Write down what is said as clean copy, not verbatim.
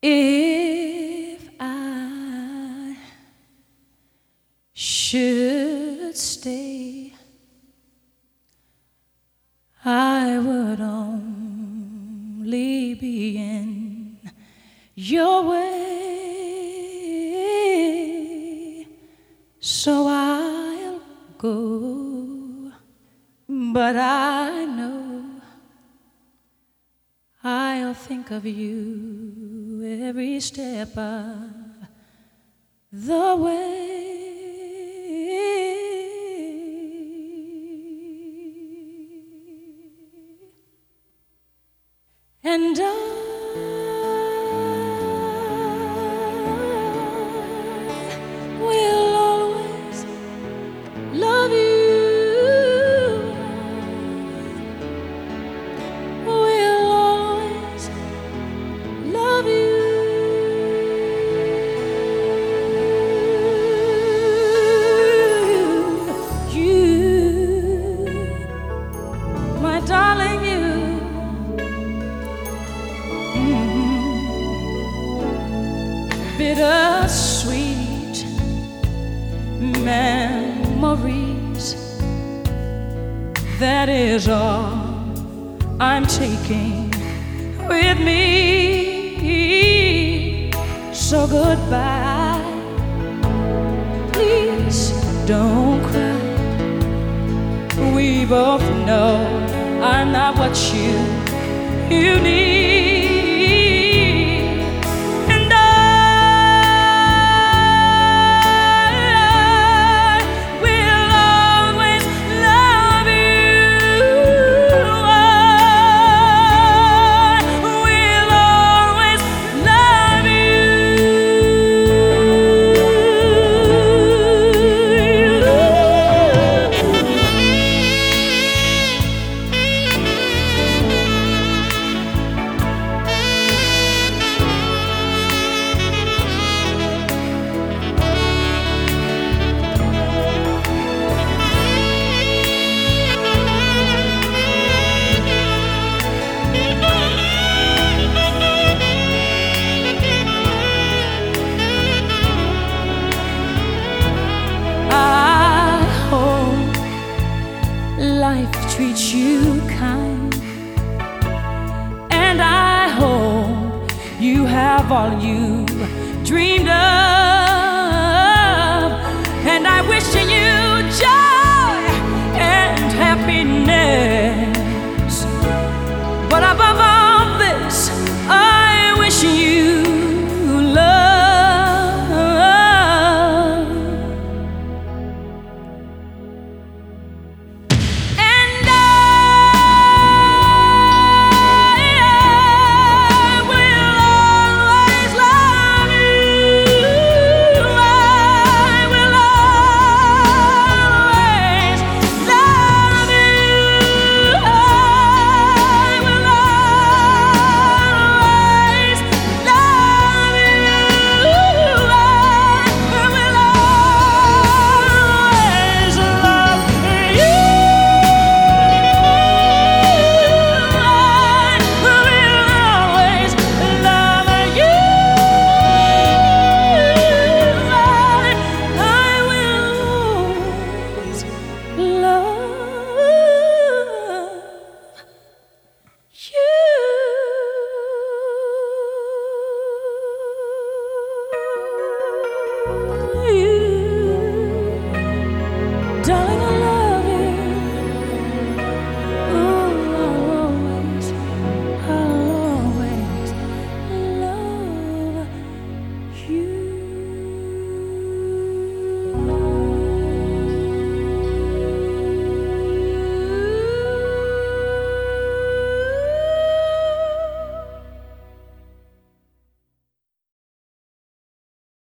If I should stay, I would only be in your way, so I'll go, but I know I'll think of you every step of the way. And I will always love you. Will always love you. You, my darling, you. Bittersweet memories, that is all I'm taking with me. So goodbye, please don't cry. We both know I'm not what you need. Life treats you kind, and I hope you have all you dreamed of, and I wish you joy and happiness.